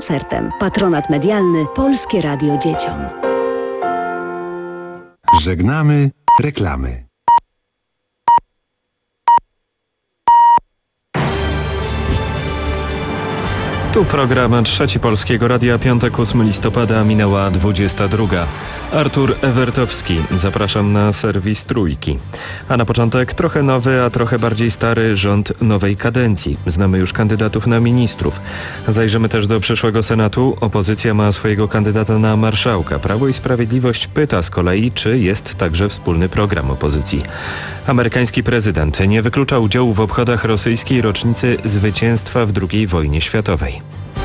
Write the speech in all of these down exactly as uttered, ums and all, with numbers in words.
koncertem. Patronat medialny Polskie Radio Dzieciom. Żegnamy reklamy. Tu program Trzeci Polskiego Radia, piątek ósmego listopada, minęła dwudziesta druga. Artur Ewertowski, zapraszam na serwis Trójki. A na początek trochę nowy, a trochę bardziej stary rząd nowej kadencji. Znamy już kandydatów na ministrów. Zajrzymy też do przyszłego Senatu. Opozycja ma swojego kandydata na marszałka. Prawo i Sprawiedliwość pyta z kolei, czy jest także wspólny program opozycji. Amerykański prezydent nie wyklucza udziału w obchodach rosyjskiej rocznicy zwycięstwa w drugiej wojnie światowej.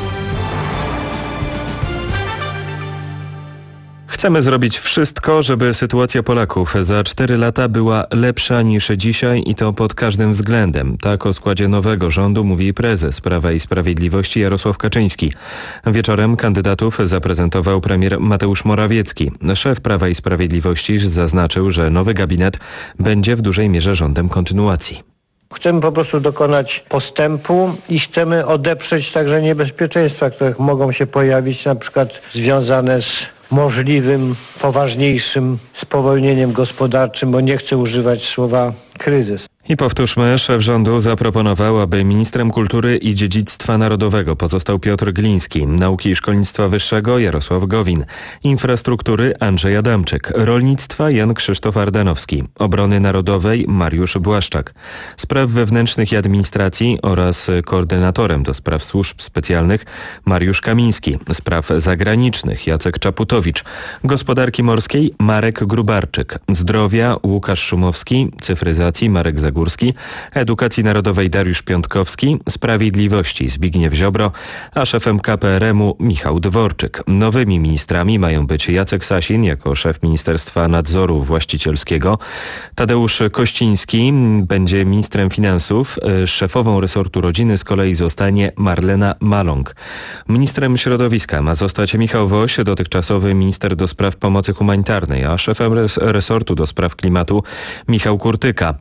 Chcemy zrobić wszystko, żeby sytuacja Polaków za cztery lata była lepsza niż dzisiaj i to pod każdym względem. Tak o składzie nowego rządu mówi prezes Prawa i Sprawiedliwości Jarosław Kaczyński. Wieczorem kandydatów zaprezentował premier Mateusz Morawiecki. Szef Prawa i Sprawiedliwości zaznaczył, że nowy gabinet będzie w dużej mierze rządem kontynuacji. Chcemy po prostu dokonać postępu i chcemy odeprzeć także niebezpieczeństwa, które mogą się pojawić, na przykład związane z możliwym, poważniejszym spowolnieniem gospodarczym, bo nie chcę używać słowa kryzys. I powtórzmy, szef rządu zaproponował, aby ministrem kultury i dziedzictwa narodowego pozostał Piotr Gliński, nauki i szkolnictwa wyższego Jarosław Gowin, infrastruktury Andrzej Adamczyk, rolnictwa Jan Krzysztof Ardanowski, obrony narodowej Mariusz Błaszczak, spraw wewnętrznych i administracji oraz koordynatorem do spraw służb specjalnych Mariusz Kamiński, spraw zagranicznych Jacek Czaputowicz, gospodarki morskiej Marek Grubarczyk, zdrowia Łukasz Szumowski, cyfryzacji Marek Zagórski, Edukacji Narodowej Dariusz Piątkowski, Sprawiedliwości Zbigniew Ziobro, a szefem K P R M-u Michał Dworczyk. Nowymi ministrami mają być Jacek Sasin jako szef Ministerstwa Nadzoru Właścicielskiego, Tadeusz Kościński będzie ministrem finansów, szefową resortu rodziny z kolei zostanie Marlena Maląg. Ministrem środowiska ma zostać Michał Woś, dotychczasowy minister do spraw pomocy humanitarnej, a szefem resortu do spraw klimatu Michał Kurtyka.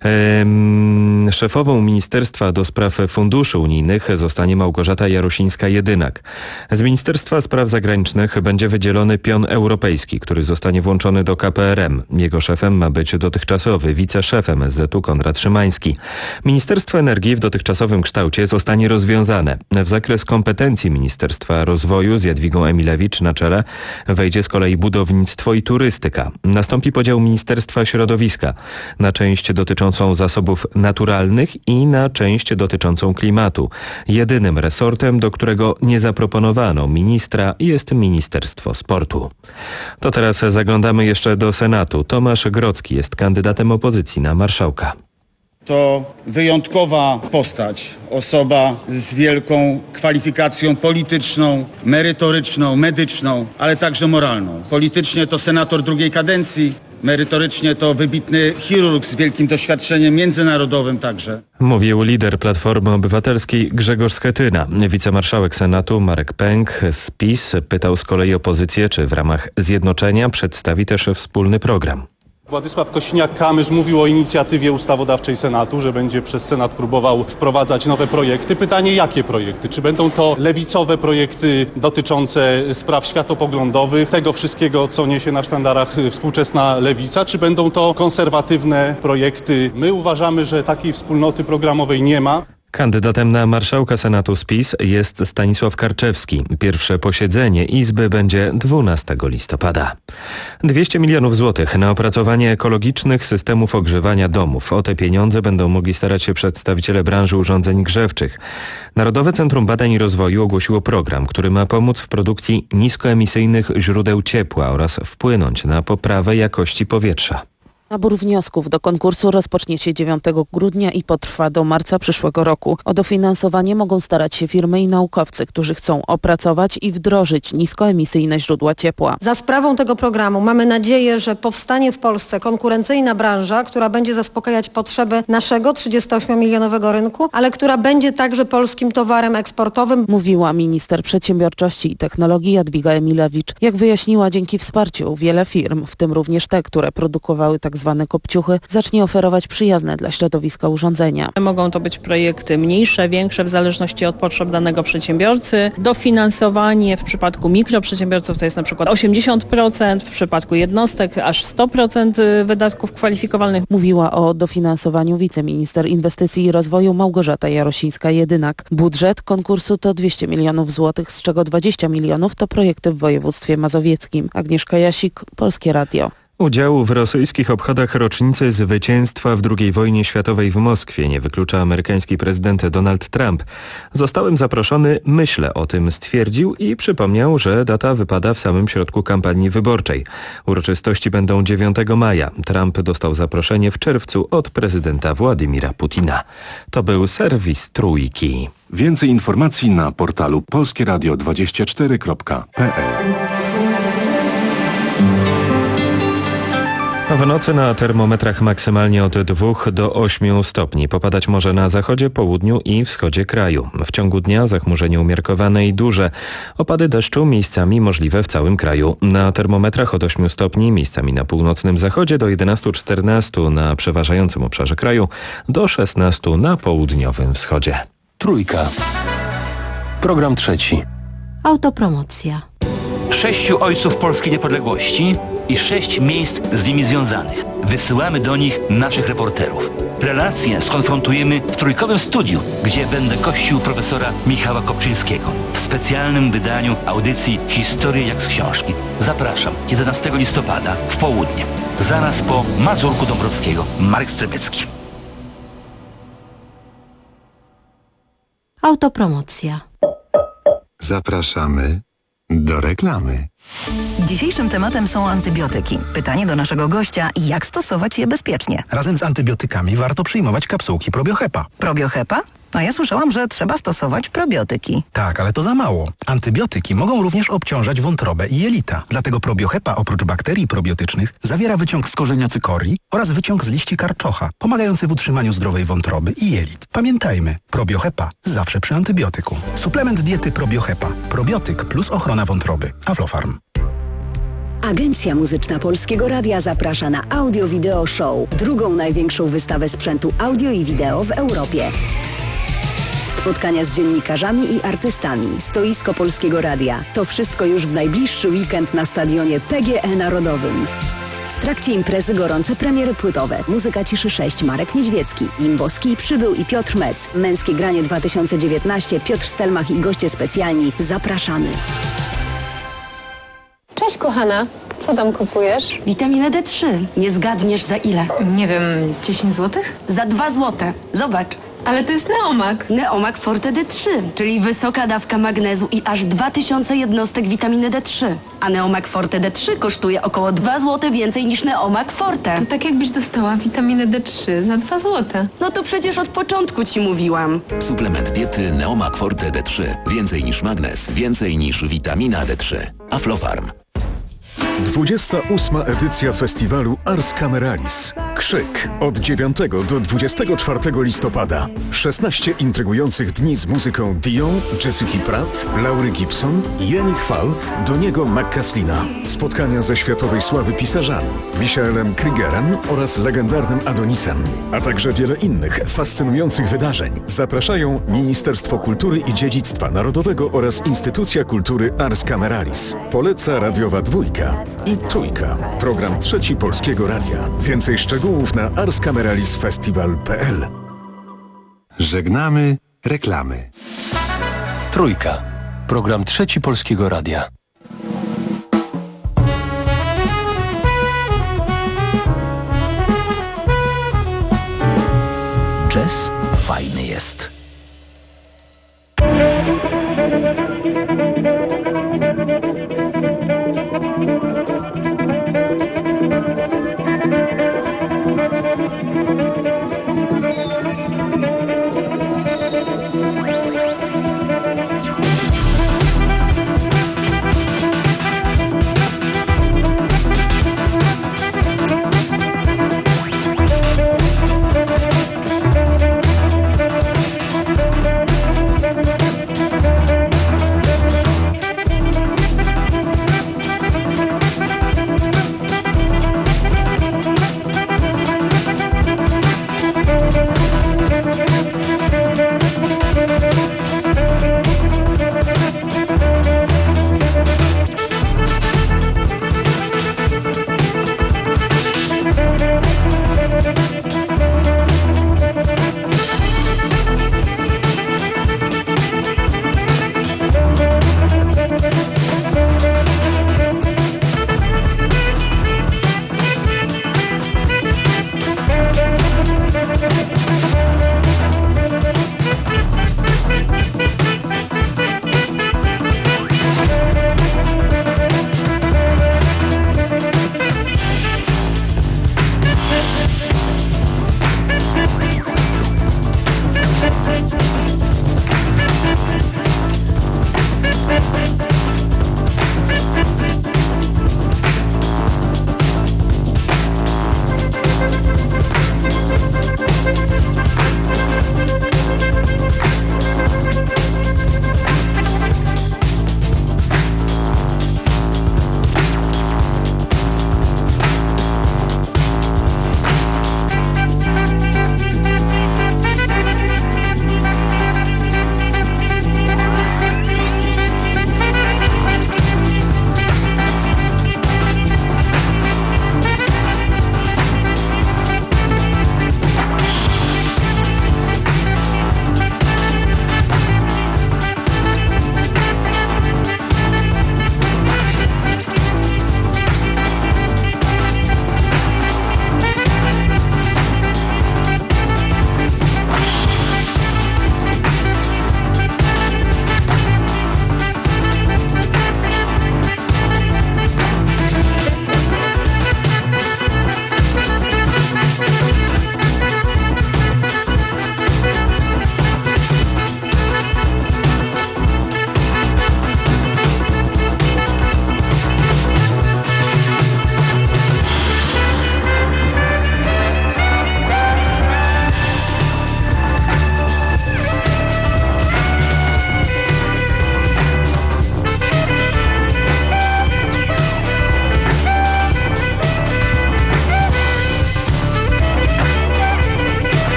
Szefową Ministerstwa do Spraw Funduszy Unijnych zostanie Małgorzata Jarusińska-Jedynak. Z Ministerstwa Spraw Zagranicznych będzie wydzielony pion europejski, który zostanie włączony do K P R M. Jego szefem ma być dotychczasowy wiceszef M S Z-u Konrad Szymański. Ministerstwo Energii w dotychczasowym kształcie zostanie rozwiązane. W zakres kompetencji Ministerstwa Rozwoju z Jadwigą Emilewicz na czele wejdzie z kolei budownictwo i turystyka. Nastąpi podział Ministerstwa Środowiska na część dotyczącą zasobów naturalnych i na część dotyczącą klimatu. Jedynym resortem, do którego nie zaproponowano ministra, jest Ministerstwo Sportu. To teraz zaglądamy jeszcze do Senatu. Tomasz Grodzki jest kandydatem opozycji na marszałka. To wyjątkowa postać, osoba z wielką kwalifikacją polityczną, merytoryczną, medyczną, ale także moralną. Politycznie to senator drugiej kadencji, merytorycznie to wybitny chirurg z wielkim doświadczeniem międzynarodowym także. Mówił lider Platformy Obywatelskiej Grzegorz Schetyna. Wicemarszałek Senatu Marek Pęk z PiS pytał z kolei opozycję, czy w ramach zjednoczenia przedstawi też wspólny program. Władysław Kosiniak-Kamysz mówił o inicjatywie ustawodawczej Senatu, że będzie przez Senat próbował wprowadzać nowe projekty. Pytanie, jakie projekty? Czy będą to lewicowe projekty dotyczące spraw światopoglądowych, tego wszystkiego, co niesie na sztandarach współczesna lewica, czy będą to konserwatywne projekty? My uważamy, że takiej wspólnoty programowej nie ma. Kandydatem na marszałka Senatu z PiS jest Stanisław Karczewski. Pierwsze posiedzenie Izby będzie dwunastego listopada. dwieście milionów złotych na opracowanie ekologicznych systemów ogrzewania domów. O te pieniądze będą mogli starać się przedstawiciele branży urządzeń grzewczych. Narodowe Centrum Badań i Rozwoju ogłosiło program, który ma pomóc w produkcji niskoemisyjnych źródeł ciepła oraz wpłynąć na poprawę jakości powietrza. Nabór wniosków do konkursu rozpocznie się dziewiątego grudnia i potrwa do marca przyszłego roku. O dofinansowanie mogą starać się firmy i naukowcy, którzy chcą opracować i wdrożyć niskoemisyjne źródła ciepła. Za sprawą tego programu mamy nadzieję, że powstanie w Polsce konkurencyjna branża, która będzie zaspokajać potrzeby naszego trzydziestoośmiomilionowego rynku, ale która będzie także polskim towarem eksportowym. Mówiła minister przedsiębiorczości i technologii Jadwiga Emilewicz. Jak wyjaśniła, dzięki wsparciu wiele firm, w tym również te, które produkowały tak tak zwane kopciuchy, zacznie oferować przyjazne dla środowiska urządzenia. Mogą to być projekty mniejsze, większe w zależności od potrzeb danego przedsiębiorcy. Dofinansowanie w przypadku mikroprzedsiębiorców to jest na przykład osiemdziesiąt procent, w przypadku jednostek aż sto procent wydatków kwalifikowalnych. Mówiła o dofinansowaniu wiceminister inwestycji i rozwoju Małgorzata Jarosińska-Jedynak. Budżet konkursu to dwieście milionów złotych, z czego dwadzieścia milionów to projekty w województwie mazowieckim. Agnieszka Jasik, Polskie Radio. Udziału w rosyjskich obchodach rocznicy zwycięstwa w drugiej wojnie światowej w Moskwie nie wyklucza amerykański prezydent Donald Trump. Zostałem zaproszony, myślę o tym, stwierdził i przypomniał, że data wypada w samym środku kampanii wyborczej. Uroczystości będą dziewiątego maja. Trump dostał zaproszenie w czerwcu od prezydenta Władimira Putina. To był serwis Trójki. Więcej informacji na portalu polskieradio dwadzieścia cztery kropka p l. W nocy na termometrach maksymalnie od dwóch do ośmiu stopni. Popadać może na zachodzie, południu i wschodzie kraju. W ciągu dnia zachmurzenie umiarkowane i duże. Opady deszczu miejscami możliwe w całym kraju. Na termometrach od ośmiu stopni, miejscami na północnym zachodzie do jedenastu czternastu na przeważającym obszarze kraju, do szesnastu na południowym wschodzie. Trójka. Program trzeci. Autopromocja. Sześciu ojców polskiej niepodległości i sześć miejsc z nimi związanych. Wysyłamy do nich naszych reporterów. Relacje skonfrontujemy w trójkowym studiu, gdzie będę gościł profesora Michała Kopczyńskiego w specjalnym wydaniu audycji Historie jak z książki. Zapraszam jedenastego listopada w południe. Zaraz po Mazurku Dąbrowskiego. Marek Strzebecki. Autopromocja. Zapraszamy do reklamy. Dzisiejszym tematem są antybiotyki. Pytanie do naszego gościa, jak stosować je bezpiecznie? Razem z antybiotykami warto przyjmować kapsułki Probiohepa. Probiohepa? A ja słyszałam, że trzeba stosować probiotyki. Tak, ale to za mało. Antybiotyki mogą również obciążać wątrobę i jelita. Dlatego Probiohepa oprócz bakterii probiotycznych zawiera wyciąg z korzenia cykorii oraz wyciąg z liści karczocha, pomagający w utrzymaniu zdrowej wątroby i jelit. Pamiętajmy, Probiohepa zawsze przy antybiotyku. Suplement diety Probiohepa. Probiotyk plus ochrona wątroby. Aflofarm. Agencja Muzyczna Polskiego Radia zaprasza na Audio Video Show, drugą największą wystawę sprzętu audio i wideo w Europie. Spotkania z dziennikarzami i artystami, stoisko Polskiego Radia. To wszystko już w najbliższy weekend na stadionie P G E Narodowym. W trakcie imprezy gorące premiery płytowe. Muzyka Ciszy sześć, Marek Niedźwiecki, Limbowski, Przybył i Piotr Mec. Męskie granie dwa tysiące dziewiętnaście, Piotr Stelmach i goście specjalni. Zapraszamy. Cześć kochana, co tam kupujesz? Witaminę D trzy. Nie zgadniesz za ile? Nie wiem, dziesięć złotych? Za dwa złote. Zobacz. Ale to jest Neomak. Neomak Forte D trzy, czyli wysoka dawka magnezu i aż dwa tysiące jednostek witaminy D trzy. A Neomak Forte D trzy kosztuje około dwa złote więcej niż Neomak Forte. To tak jakbyś dostała witaminę D trzy za dwa złote. No to przecież od początku ci mówiłam. Suplement diety Neomak Forte D trzy. Więcej niż magnez, więcej niż witamina D trzy. Aflofarm. dwudziesta ósma edycja festiwalu Ars Cameralis. Krzyk od dziewiątego do dwudziestego czwartego listopada. szesnaście intrygujących dni z muzyką Dion, Jessica Pratt, Laury Gibson, Jenny Chwal, Doniego McCaslina. Spotkania ze światowej sławy pisarzami Michaelem Kriegerem oraz legendarnym Adonisem, a także wiele innych fascynujących wydarzeń. Zapraszają Ministerstwo Kultury i Dziedzictwa Narodowego oraz Instytucja Kultury Ars Cameralis. Poleca radiowa dwójka i trójka. Program trzeci Polskiego Radia. Więcej szczegółów na ars cameralis festival kropka p l. Żegnamy reklamy. Trójka. Program trzeci Polskiego Radia. Jazz fajny jest.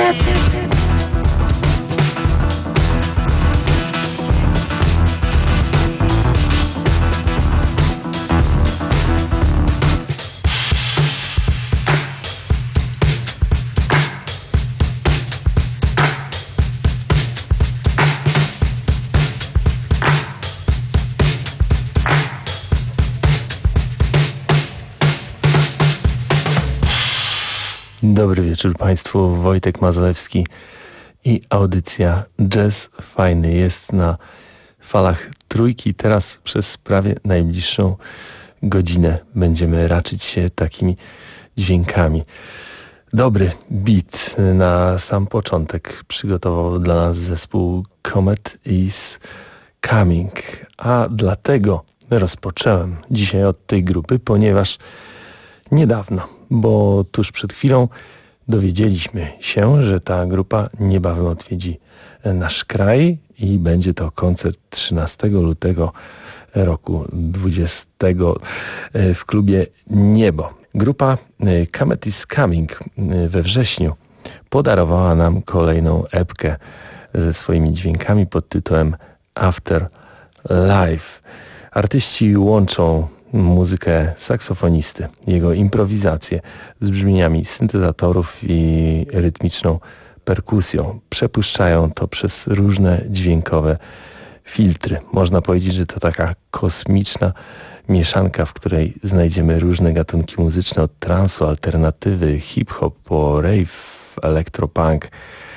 Dobry wieczór Państwu, Wojtek Mazalewski i audycja Jazz Fajny jest na falach Trójki. Teraz przez prawie najbliższą godzinę będziemy raczyć się takimi dźwiękami. Dobry beat na sam początek przygotował dla nas zespół Comet is Coming, a dlatego rozpocząłem dzisiaj od tej grupy, ponieważ niedawno, bo tuż przed chwilą dowiedzieliśmy się, że ta grupa niebawem odwiedzi nasz kraj i będzie to koncert trzynastego lutego roku dwudziestego w klubie Niebo. Grupa Comet is Coming we wrześniu podarowała nam kolejną epkę ze swoimi dźwiękami pod tytułem After Life. Artyści łączą muzykę saksofonisty, jego improwizację z brzmieniami syntezatorów i rytmiczną perkusją. Przepuszczają to przez różne dźwiękowe filtry. Można powiedzieć, że to taka kosmiczna mieszanka, w której znajdziemy różne gatunki muzyczne od transu, alternatywy, hip-hop, po rave, elektropunk.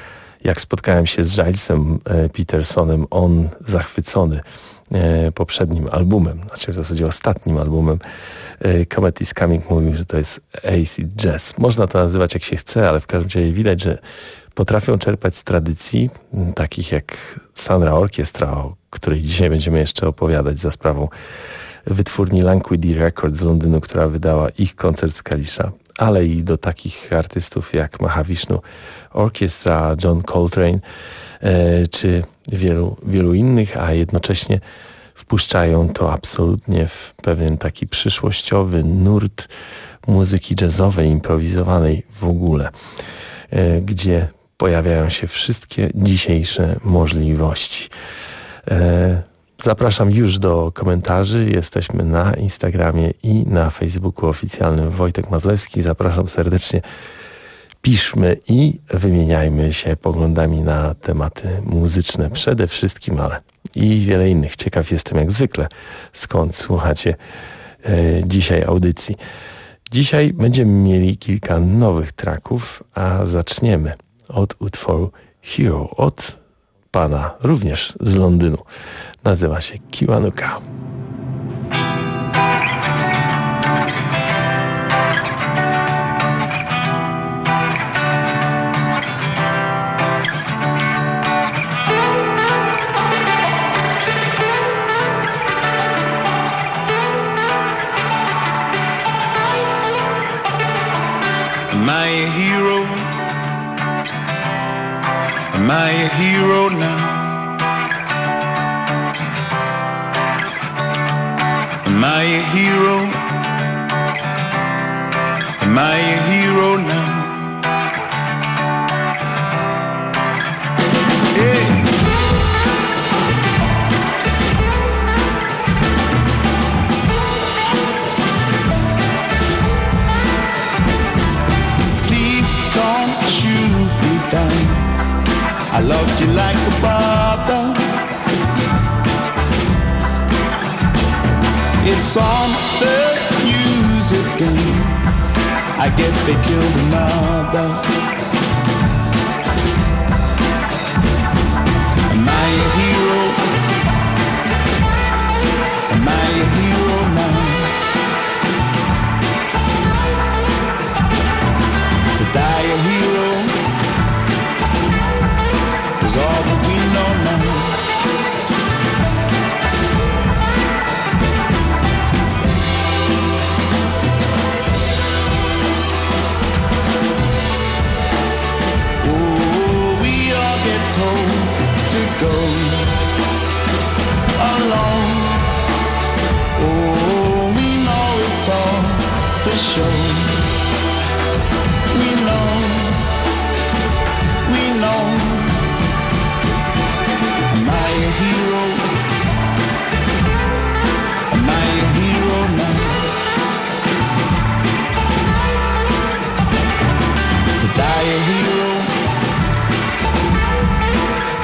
Jak spotkałem się z Gilesem Petersonem, on zachwycony poprzednim albumem, znaczy w zasadzie ostatnim albumem Comet is Coming, mówił, że to jest acid jazz. Można to nazywać jak się chce, ale w każdym razie widać, że potrafią czerpać z tradycji, takich jak Sound Orchestra, o której dzisiaj będziemy jeszcze opowiadać za sprawą wytwórni Languedy Records z Londynu, która wydała ich koncert z Kalisza, ale i do takich artystów jak Mahavishnu Orchestra, John Coltrane e, czy wielu, wielu innych, a jednocześnie wpuszczają to absolutnie w pewien taki przyszłościowy nurt muzyki jazzowej, improwizowanej w ogóle, e, gdzie pojawiają się wszystkie dzisiejsze możliwości. E, Zapraszam już do komentarzy. Jesteśmy na Instagramie i na Facebooku oficjalnym Wojtek Mazalewski. Zapraszam serdecznie. Piszmy i wymieniajmy się poglądami na tematy muzyczne przede wszystkim, ale i wiele innych. Ciekaw jestem jak zwykle, skąd słuchacie e, dzisiaj audycji. Dzisiaj będziemy mieli kilka nowych tracków, a zaczniemy od utworu Hero, od pana również z Londynu. Nazywa się Kiwanuka. Am I a hero? Am I a hero now? Am I a hero? Am I a hero now? Hey. Please don't shoot me down. I loved you like a brother. It's on the news again. I guess they killed another. Am I a hero? Am I a hero now? To die a hero is all that we know now.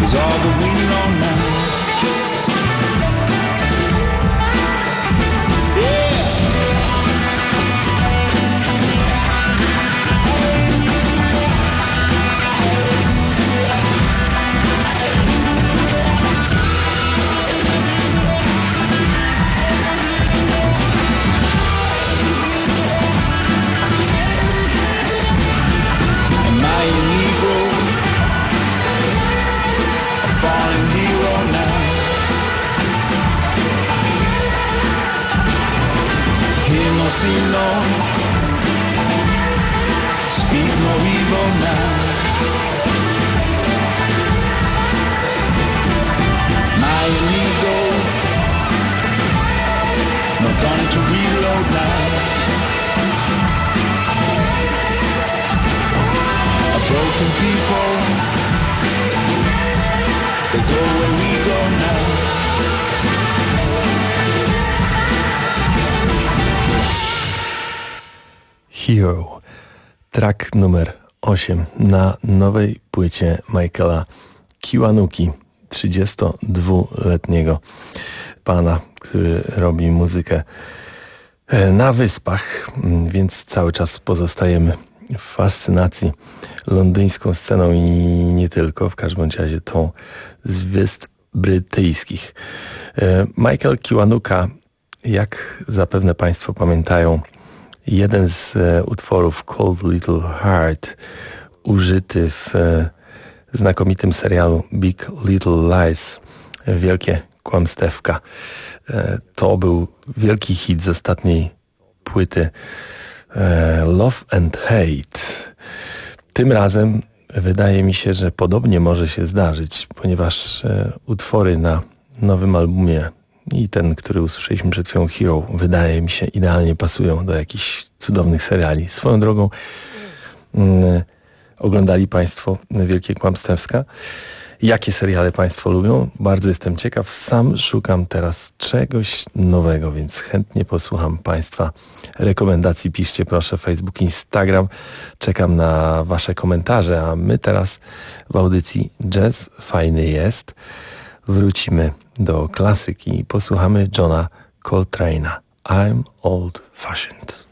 is all that we know now. See no, speak no evil now. My ego, no gun to reload now. A broken people, they go where we go now. Hero, track numer osiem na nowej płycie Michaela Kiwanuki, trzydziestodwuletniego pana, który robi muzykę na Wyspach, więc cały czas pozostajemy w fascynacji londyńską sceną i nie tylko, w każdym razie tą z Wysp Brytyjskich. Michael Kiwanuka, jak zapewne Państwo pamiętają, jeden z e, utworów Cold Little Heart, użyty w e, znakomitym serialu Big Little Lies, Wielkie Kłamstewka. E, to był wielki hit z ostatniej płyty e, Love and Hate. Tym razem wydaje mi się, że podobnie może się zdarzyć, ponieważ e, utwory na nowym albumie i ten, który usłyszeliśmy przed chwilą, Hero, wydaje mi się idealnie pasują do jakichś cudownych seriali. Swoją drogą mm, oglądali Państwo Wielkie Kłamstewska? Jakie seriale Państwo lubią? Bardzo jestem ciekaw. Sam szukam teraz czegoś nowego, więc chętnie posłucham Państwa rekomendacji. Piszcie proszę Facebook, Instagram. Czekam na Wasze komentarze, a my teraz w audycji Jazz Fajny Jest wrócimy do klasyki i posłuchamy Johna Coltrane'a. I'm Old Fashioned.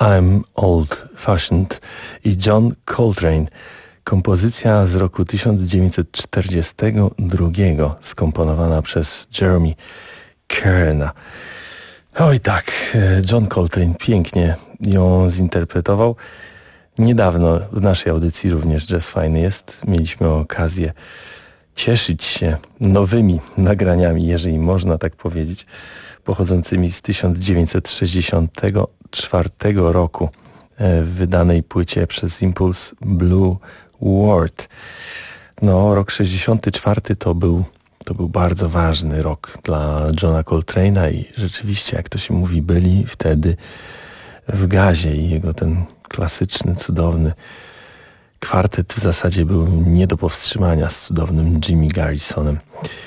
I'm Old Fashioned i John Coltrane. Kompozycja z roku tysiąc dziewięćset czterdziestego drugiego, skomponowana przez Jeremy Kerna. Oj tak, John Coltrane pięknie ją zinterpretował. Niedawno w naszej audycji również Jazz Fajny jest. Mieliśmy okazję cieszyć się nowymi nagraniami, jeżeli można tak powiedzieć, pochodzącymi z tysiąc dziewięćset sześćdziesiątego czwartego roku, w wydanej płycie przez Impulse Blue World. No, rok sześćdziesiąty czwarty to był, to był bardzo ważny rok dla Johna Coltrane'a i rzeczywiście, jak to się mówi, byli wtedy w gazie i jego ten klasyczny, cudowny kwartet w zasadzie był nie do powstrzymania z cudownym Jimmy Garrisonem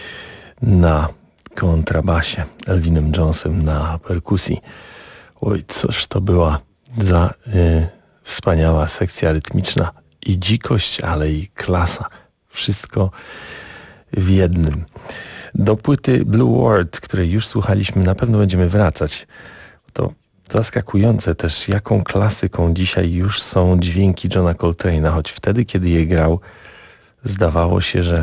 na kontrabasie, Elvinem Jonesem na perkusji. Oj, cóż to była za y, wspaniała sekcja rytmiczna i dzikość, ale i klasa. Wszystko w jednym. Do płyty Blue World, której już słuchaliśmy, na pewno będziemy wracać. To zaskakujące też, jaką klasyką dzisiaj już są dźwięki Johna Coltrane'a, choć wtedy, kiedy je grał, zdawało się, że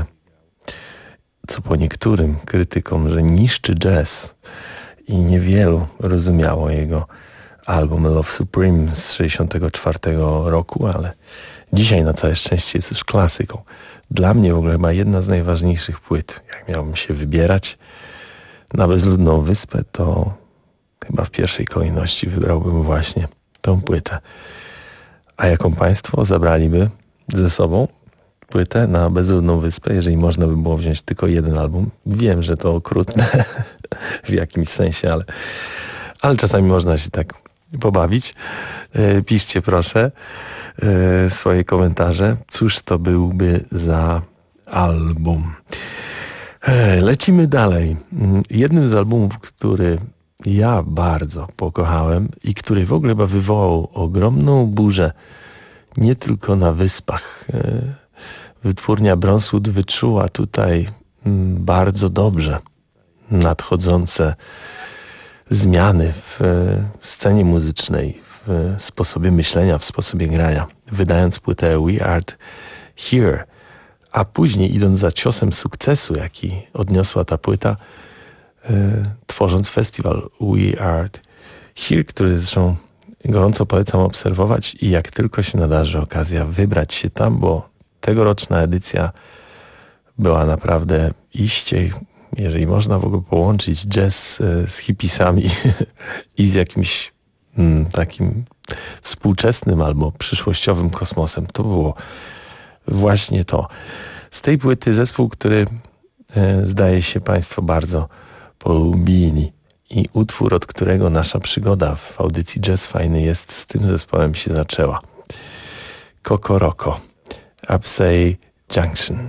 co po niektórym krytykom, że niszczy jazz i niewielu rozumiało jego album Love Supreme z sześćdziesiątego czwartego roku, ale dzisiaj na całe szczęście jest już klasyką. Dla mnie w ogóle chyba jedna z najważniejszych płyt. Jak miałbym się wybierać na bezludną wyspę, to chyba w pierwszej kolejności wybrałbym właśnie tą płytę. A jaką państwo zabraliby ze sobą płytę na bezludną wyspę, jeżeli można by było wziąć tylko jeden album? Wiem, że to okrutne w jakimś sensie, ale, ale czasami można się tak pobawić. E, piszcie proszę e, swoje komentarze. Cóż to byłby za album? E, lecimy dalej. Jednym z albumów, który ja bardzo pokochałem i który w ogóle chyba wywołał ogromną burzę nie tylko na wyspach. E, wytwórnia Bronswood wyczuła tutaj m, bardzo dobrze nadchodzące zmiany w scenie muzycznej, w sposobie myślenia, w sposobie grania, wydając płytę We Are Here, a później idąc za ciosem sukcesu, jaki odniosła ta płyta, y, tworząc festiwal We Are Here, który zresztą gorąco polecam obserwować i jak tylko się nadarzy okazja wybrać się tam, bo tegoroczna edycja była naprawdę iście, jeżeli można w ogóle połączyć jazz z hipisami i z jakimś mm, takim współczesnym albo przyszłościowym kosmosem. To było właśnie to. Z tej płyty zespół, który e, zdaje się państwo bardzo polubili i utwór, od którego nasza przygoda w audycji Jazz Fajny jest, z tym zespołem się zaczęła. Kokoroko, Upsay Junction.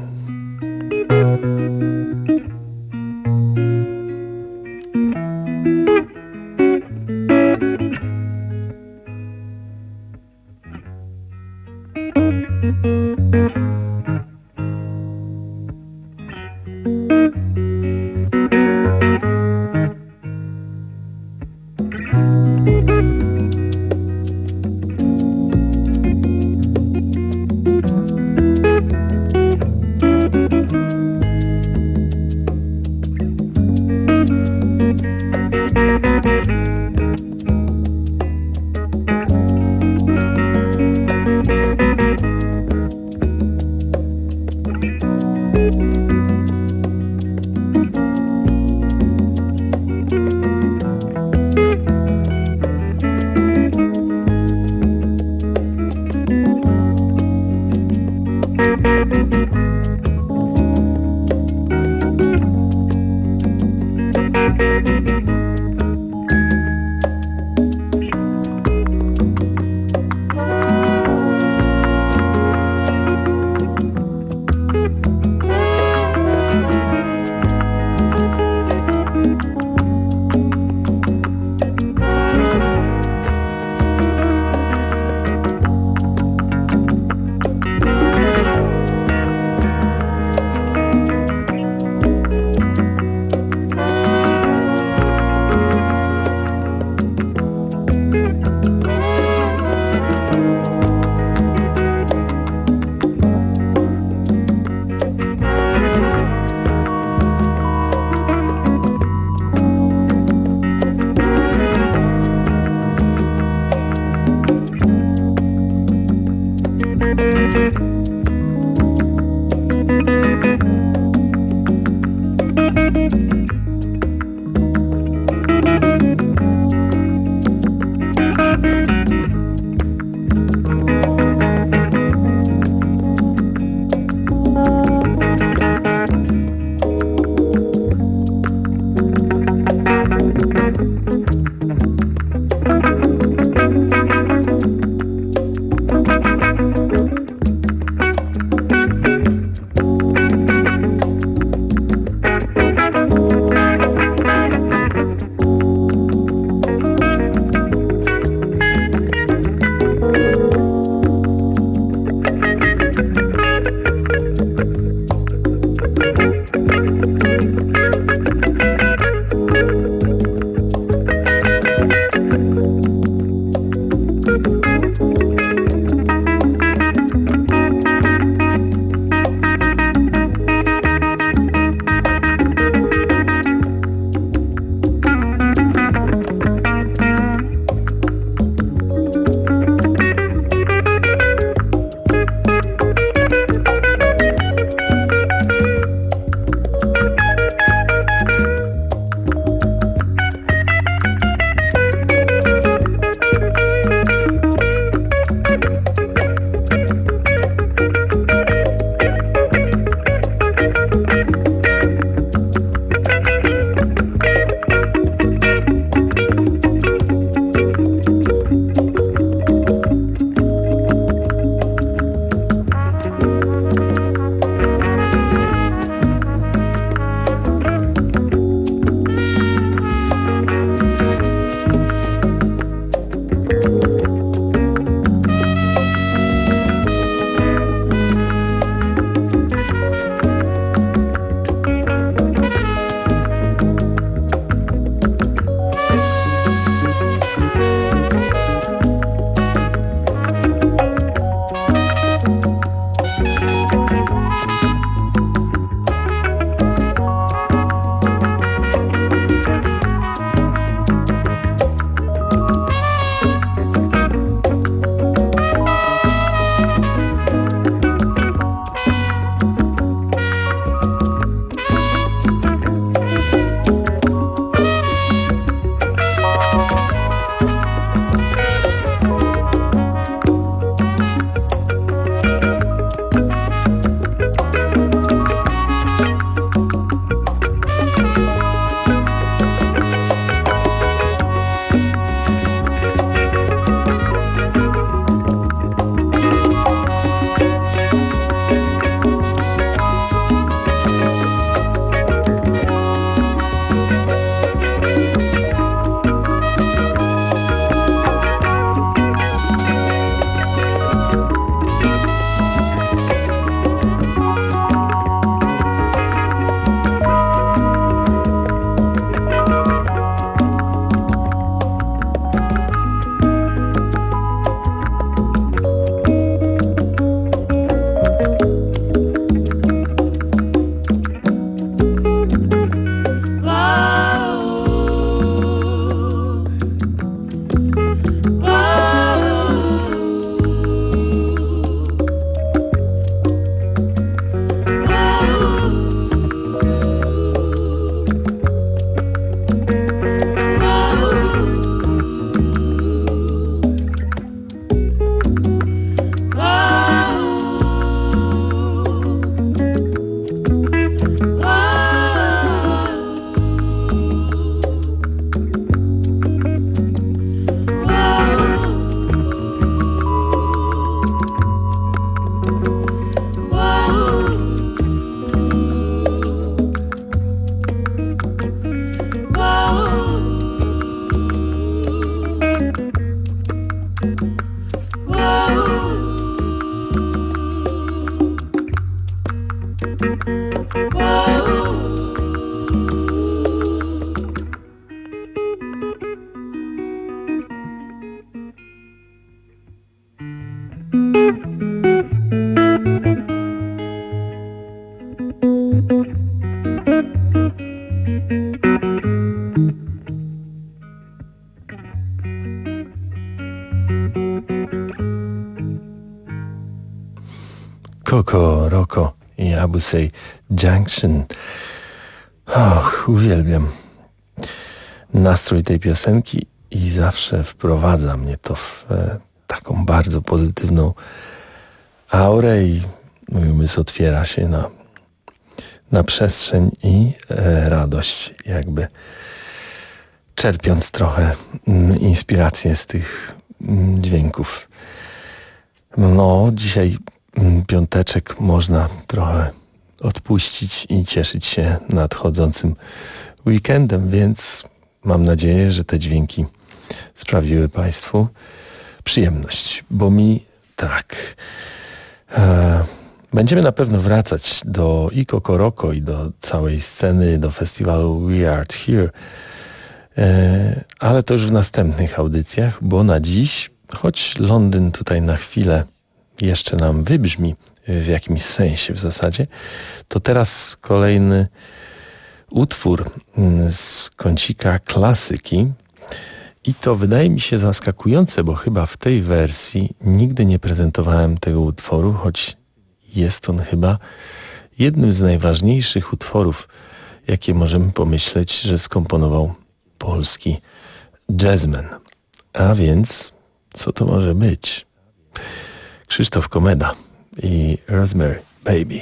Coco Rocco i Abusey Junction. Och, uwielbiam nastrój tej piosenki i zawsze wprowadza mnie to w e, taką bardzo pozytywną aurę i mój umysł otwiera się na, na przestrzeń i e, radość, jakby czerpiąc trochę mm, inspirację z tych mm, dźwięków. No, dzisiaj mm, piąteczek można trochę odpuścić i cieszyć się nadchodzącym weekendem, więc mam nadzieję, że te dźwięki sprawiły Państwu przyjemność, bo mi tak. E, będziemy na pewno wracać do i Coco Rocco, i do całej sceny, do festiwalu We Are Here, e, ale to już w następnych audycjach, bo na dziś, choć Londyn tutaj na chwilę jeszcze nam wybrzmi w jakimś sensie w zasadzie, to teraz kolejny utwór z kącika klasyki i to wydaje mi się zaskakujące, bo chyba w tej wersji nigdy nie prezentowałem tego utworu, choć jest on chyba jednym z najważniejszych utworów, jakie możemy pomyśleć, że skomponował polski jazzman. A więc co to może być? Krzysztof Komeda i Rosemary Baby.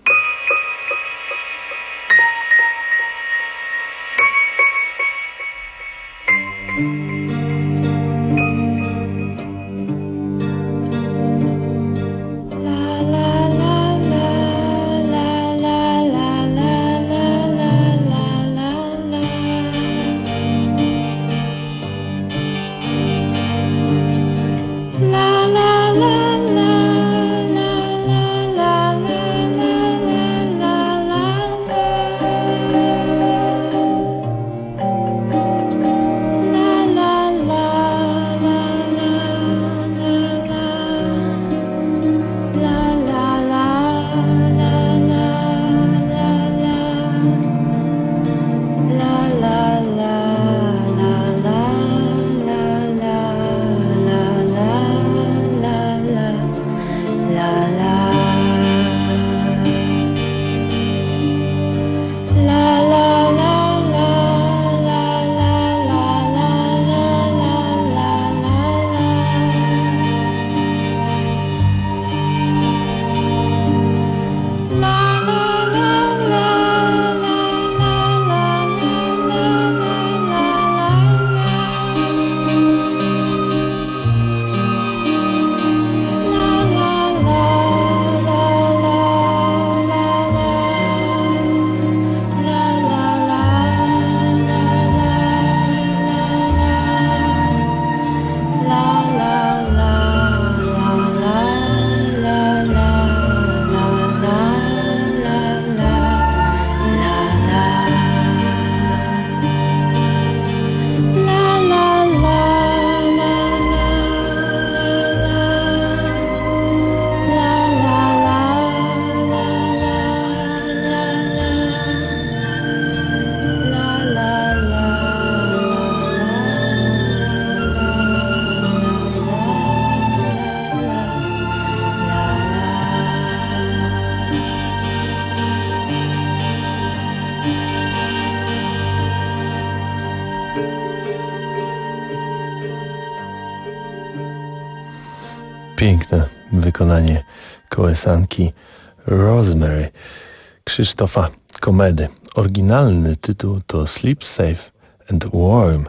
Piękne wykonanie kołysanki Rosemary Krzysztofa Komedy. Oryginalny tytuł to Sleep Safe and Warm,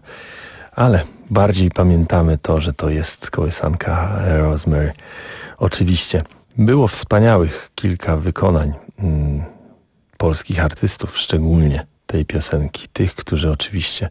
ale bardziej pamiętamy to, że to jest kołysanka Rosemary. Oczywiście było wspaniałych kilka wykonań mm, polskich artystów, szczególnie tej piosenki. Tych, którzy oczywiście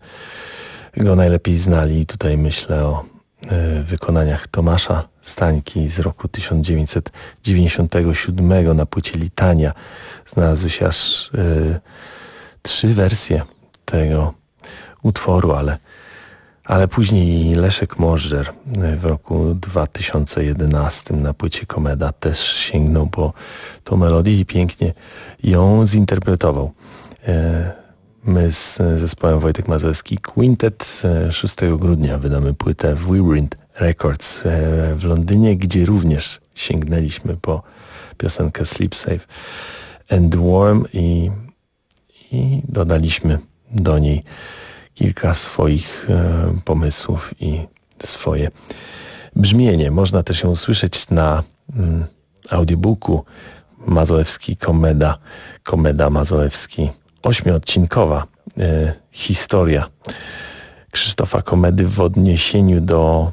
go najlepiej znali. I tutaj myślę o y, wykonaniach Tomasza Stańki z roku tysiąc dziewięćset dziewięćdziesiątego siódmego na płycie Litania. Znalazły się aż y, trzy wersje tego utworu, ale, ale później Leszek Możdżer w roku dwa tysiące jedenastym na płycie Komeda też sięgnął po tą melodię i pięknie ją zinterpretował. Y, My z zespołem Wojtek Mazowski Quintet. szóstego grudnia wydamy płytę w Whirlwind Records w Londynie, gdzie również sięgnęliśmy po piosenkę Sleep Safe and Warm i, i dodaliśmy do niej kilka swoich e, pomysłów i swoje brzmienie. Można też ją usłyszeć na mm, audiobooku Mazowski Komeda, Komeda Mazowski, ośmiodcinkowa e, historia Krzysztofa Komedy w odniesieniu do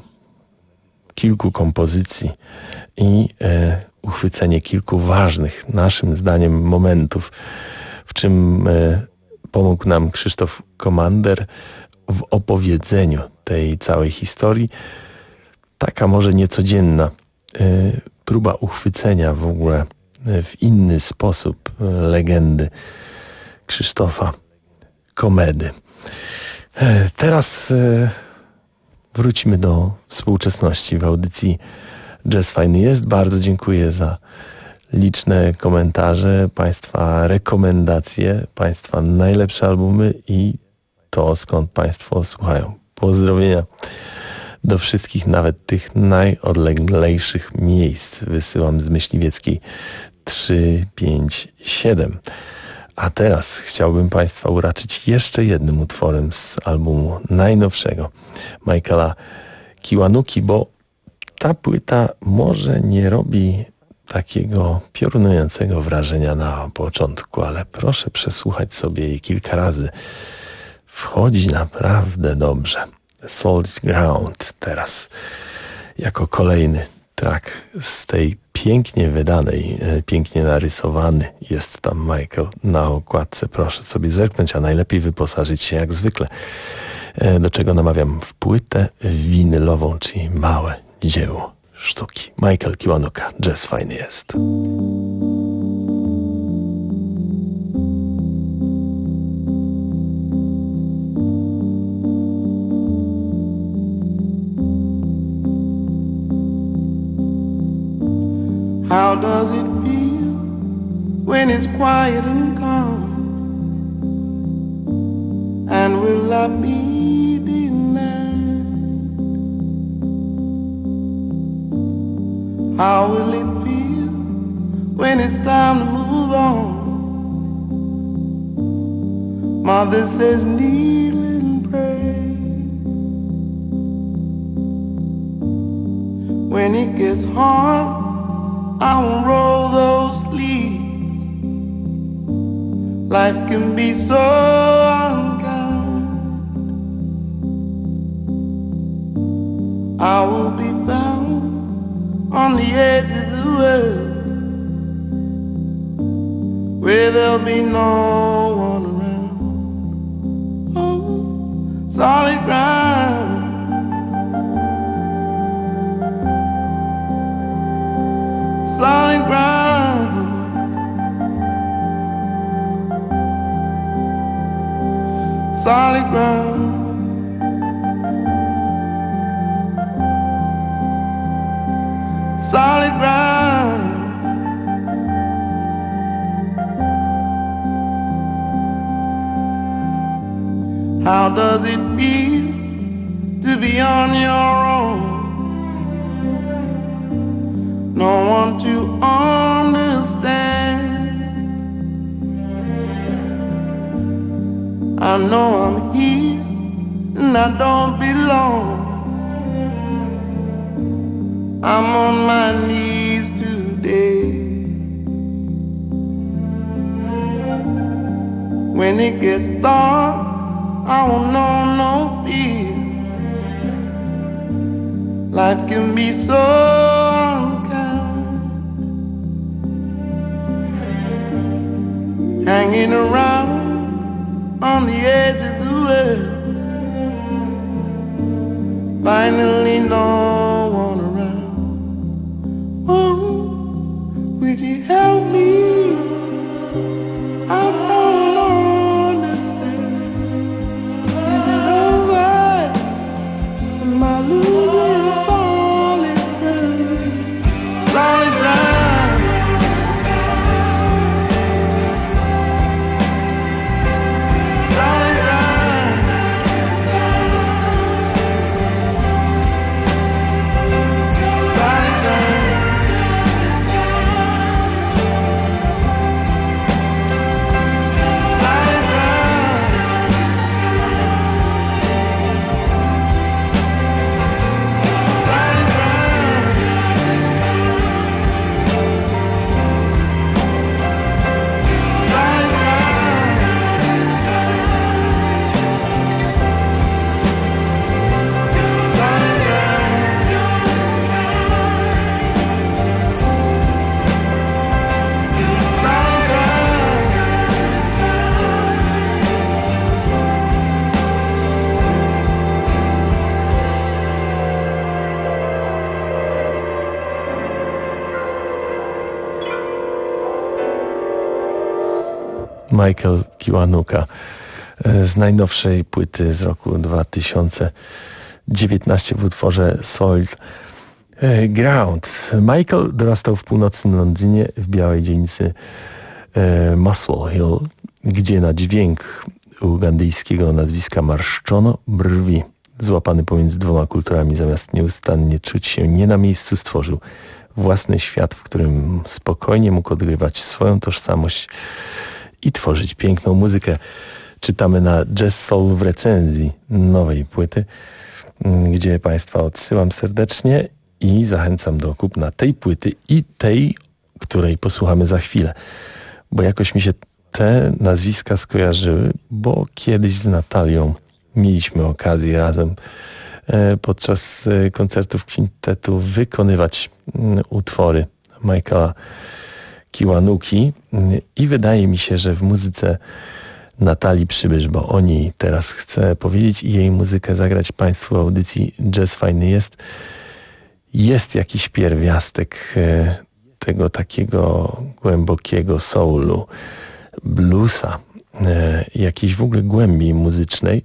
kilku kompozycji i e, uchwycenie kilku ważnych, naszym zdaniem, momentów, w czym e, pomógł nam Krzysztof Komander w opowiedzeniu tej całej historii. Taka może niecodzienna e, próba uchwycenia w ogóle e, w inny sposób e, legendy Krzysztofa Komedy. E, teraz e, wrócimy do współczesności w audycji Jazz Fajny Jest. Bardzo dziękuję za liczne komentarze, Państwa rekomendacje, Państwa najlepsze albumy i to, skąd Państwo słuchają. Pozdrowienia do wszystkich, nawet tych najodleglejszych miejsc. Wysyłam z Myśliwieckiej trzysta pięćdziesiąt siedem. A teraz chciałbym Państwa uraczyć jeszcze jednym utworem z albumu najnowszego Michaela Kiwanuki, bo ta płyta może nie robi takiego piorunującego wrażenia na początku, ale proszę przesłuchać sobie jej kilka razy. Wchodzi naprawdę dobrze. Solid Ground teraz jako kolejny track z tej pięknie wydanej, pięknie narysowany jest tam Michael na okładce. Proszę sobie zerknąć, a najlepiej wyposażyć się jak zwykle, do czego namawiam, w płytę winylową, czyli małe dzieło sztuki. Michael Kiwanuka, Jazz Fajny Jest. How does it feel when it's quiet and calm? And will I be denied? How will it feel when it's time to move on? Mother says kneel and pray. When it gets hard, I won't roll those sleeves. Life can be so unkind. I will be found on the edge of the world, where there'll be no one around. Oh, solid ground. Solid ground, solid ground, solid ground. How does it feel to be on your own? No one to understand. I know I'm here and I don't belong. I'm on my knees today. When it gets dark, I won't know no fear. Life can be so hanging around on the edge of the world. Finally no one around. Oh, would you help me? I don't understand. Is it over? Am I losing solid ground? Solid ground. Michael Kiwanuka z najnowszej płyty z roku dwa tysiące dziewiętnastego w utworze Soiled Ground. Michael dorastał w północnym Londynie w białej dzielnicy Muswell Hill, gdzie na dźwięk ugandyjskiego nazwiska marszczono brwi. Złapany pomiędzy dwoma kulturami, zamiast nieustannie czuć się nie na miejscu, stworzył własny świat, w którym spokojnie mógł odgrywać swoją tożsamość i tworzyć piękną muzykę. Czytamy na Jazz Soul w recenzji nowej płyty, gdzie Państwa odsyłam serdecznie i zachęcam do kupna tej płyty i tej, której posłuchamy za chwilę. Bo jakoś mi się te nazwiska skojarzyły, bo kiedyś z Natalią mieliśmy okazję razem podczas koncertów kwintetu wykonywać utwory Michaela Kiwanuki i wydaje mi się, że w muzyce Natalii Przybysz, bo o niej teraz chcę powiedzieć i jej muzykę zagrać Państwu w audycji Jazz Fajny jest, jest jakiś pierwiastek tego takiego głębokiego soulu, bluesa, jakiejś w ogóle głębi muzycznej,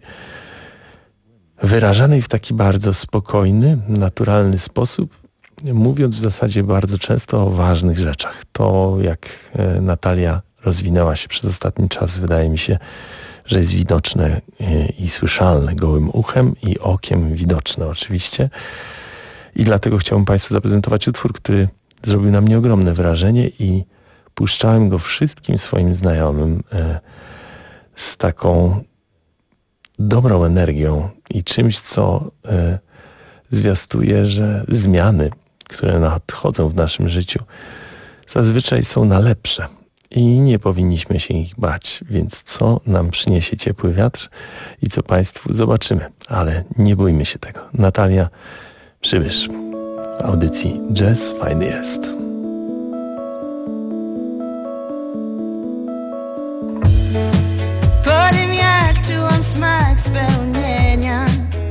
wyrażanej w taki bardzo spokojny, naturalny sposób, mówiąc w zasadzie bardzo często o ważnych rzeczach. To, jak Natalia rozwinęła się przez ostatni czas, wydaje mi się, że jest widoczne i słyszalne gołym uchem i okiem, widoczne oczywiście. I dlatego chciałbym Państwu zaprezentować utwór, który zrobił na mnie ogromne wrażenie i puszczałem go wszystkim swoim znajomym z taką dobrą energią i czymś, co zwiastuje, że zmiany, które nadchodzą w naszym życiu, zazwyczaj są na lepsze i nie powinniśmy się ich bać. Więc co nam przyniesie ciepły wiatr i co Państwu zobaczymy, ale nie bójmy się tego. Natalia Przybysz w audycji Jazz Fajny jest. Po tym jak czułam smak spełnienia,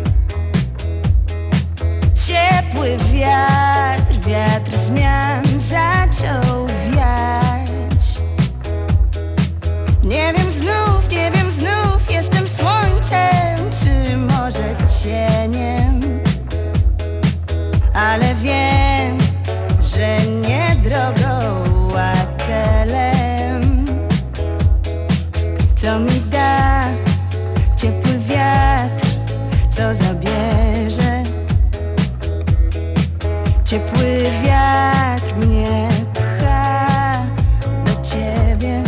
ciepły wiatr, wiatr zmian zaczął wiać. Nie wiem znów, nie wiem znów, jestem słońcem, czy może cieniem, ale wiem, że nie drogą, a celem. Co mi da ciepły wiatr, co zabierze? Ciepły wiatr mnie pcha do ciebie.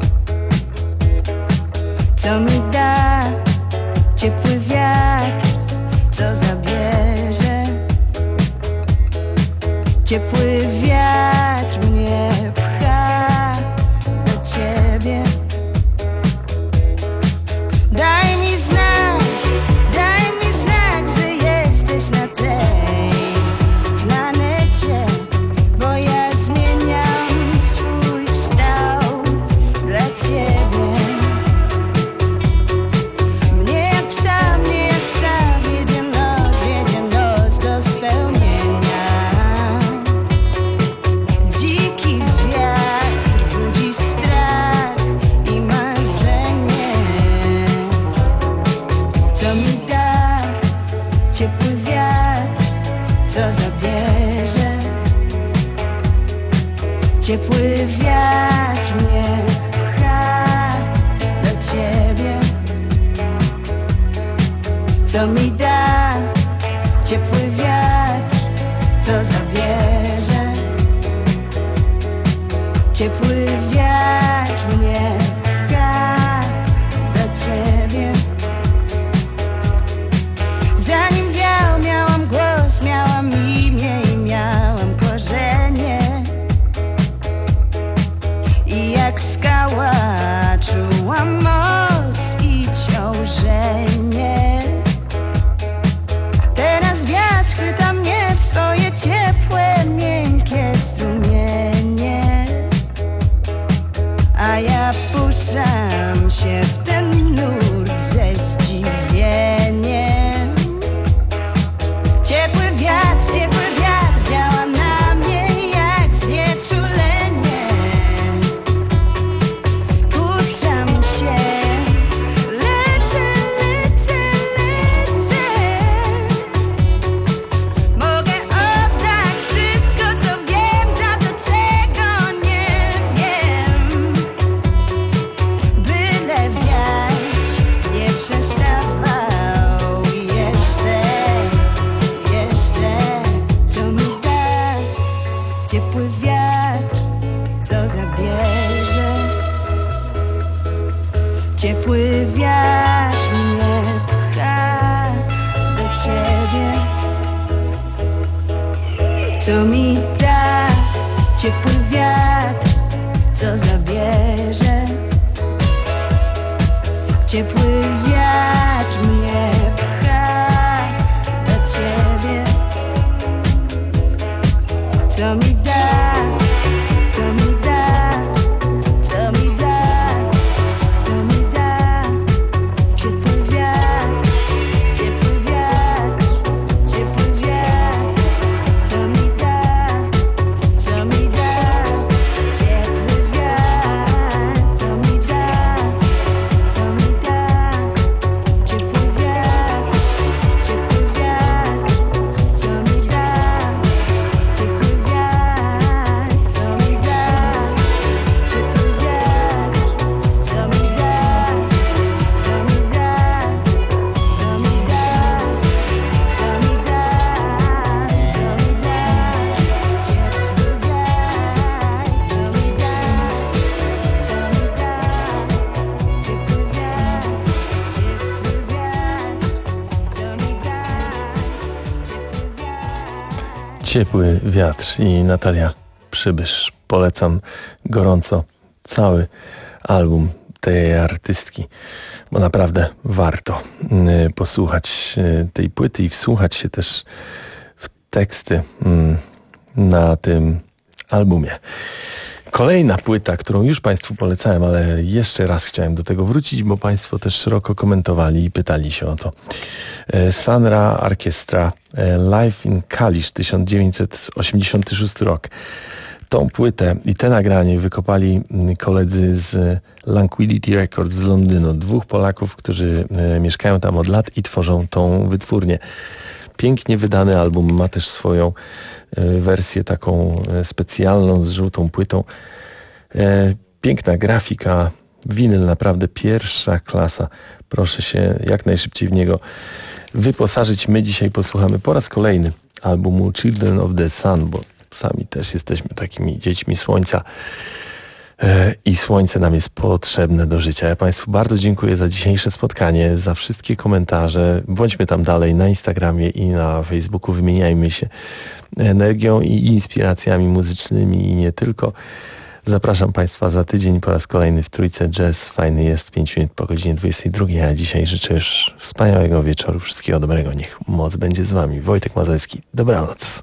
Co mi da ciepły wiatr, co zabierze? Ciepły wiatr mnie pcha do ciebie. Daj mi znak, daj mi znak, że jesteś na tej planecie, bo ja zmieniam swój kształt dla ciebie. Mnie jak psa, mnie jak psa wiedzie nos, wiedzie nos do spełnienia. Dziki wiatr budzi strach i marzenie. Co mi da ciepły wiatr, co zabierze? Ciepły wiatr mnie pcha do ciebie. Co mi da ciepły wiatr, co zabierze? Ciepły wiatr mnie pcha do ciebie. Zanim wiał, miałam głos, miałam imię i miałam korzenie. I jak skała czułam moc i ciążenie. Teraz wiatr chwyta mnie w swoje ciepłe, miękkie strumienie. co mi da ciepły wiatr, co zabierze. Ciepły wiatr mnie pcha do ciebie. Co mi da, co mi da, co mi da, co mi da. Ciepły wiatr, ciepły wiatr, ciepły wiatr. Co mi da, co mi da. Ciepły wiatr, co mi da, co mi da. Ciepły wiatr, ciepły wiatr, co mi da. Ciepły wiatr, co mi da. Ciepły wiatr, co mi da. Co mi da, co mi da. Co mi da, co mi da. Ciepły wiatr, co mi da. Co mi da. Ciepły wiatr, ciepły wiatr, co mi da. Ciepły wiatr. Ciepły wiatr i Natalia Przybysz. Polecam gorąco cały album tej artystki, bo naprawdę warto y, posłuchać y, tej płyty i wsłuchać się też w teksty y, na tym albumie. Kolejna płyta, którą już Państwu polecałem, ale jeszcze raz chciałem do tego wrócić, bo Państwo też szeroko komentowali i pytali się o to. E, Sanra Orchestra, e, Live in Kalisz, tysiąc dziewięćset osiemdziesiąty szósty rok. Tą płytę i te nagranie wykopali mm, koledzy z Languidity Records z Londynu. Dwóch Polaków, którzy e, mieszkają tam od lat i tworzą tą wytwórnię. Pięknie wydany album, ma też swoją e, wersję taką e, specjalną z żółtą płytą. E, piękna grafika, winyl naprawdę pierwsza klasa. Proszę się jak najszybciej w niego wyposażyć. My dzisiaj posłuchamy po raz kolejny albumu Children of the Sun, bo sami też jesteśmy takimi dziećmi słońca e, i słońce nam jest potrzebne do życia. Ja Państwu bardzo dziękuję za dzisiejsze spotkanie, za wszystkie komentarze. Bądźmy tam dalej na Instagramie i na Facebooku. Wymieniajmy się energią i inspiracjami muzycznymi i nie tylko. Zapraszam Państwa za tydzień po raz kolejny w Trójce Jazz. Fajny jest, pięć minut po godzinie dwudziestej drugiej, a dzisiaj życzę już wspaniałego wieczoru, wszystkiego dobrego. Niech moc będzie z Wami. Wojtek Mazalewski, dobranoc.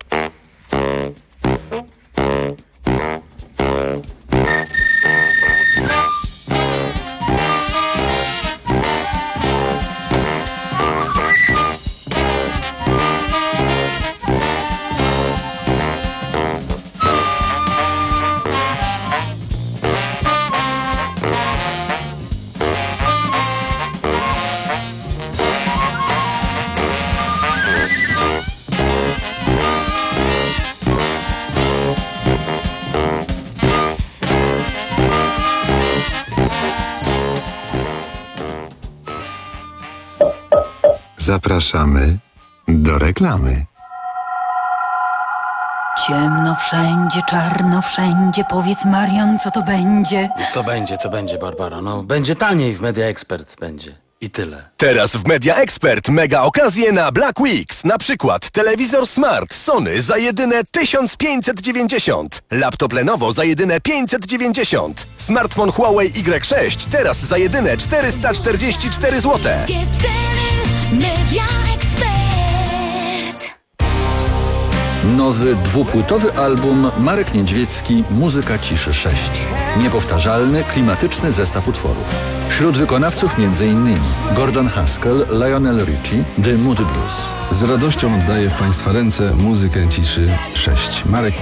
Zapraszamy do reklamy. Ciemno wszędzie, czarno wszędzie. Powiedz, Marian, co to będzie? Co będzie, co będzie, Barbara? No, będzie taniej w Media Expert, będzie. I tyle. Teraz w Media Expert mega okazje na Black Weeks. Na przykład telewizor Smart Sony za jedyne tysiąc pięćset dziewięćdziesiąt. Laptop Lenovo za jedyne pięćset dziewięćdziesiąt. Smartfon Huawei Y sześć teraz za jedyne czterysta czterdzieści cztery złote. Media Expert. Nowy dwupłytowy album Marek Niedźwiecki Muzyka Ciszy sześć. Niepowtarzalny, klimatyczny zestaw utworów. Wśród wykonawców m.in. Gordon Haskell, Lionel Richie, The Moody Blues. Z radością oddaję w Państwa ręce Muzykę Ciszy sześć. Marek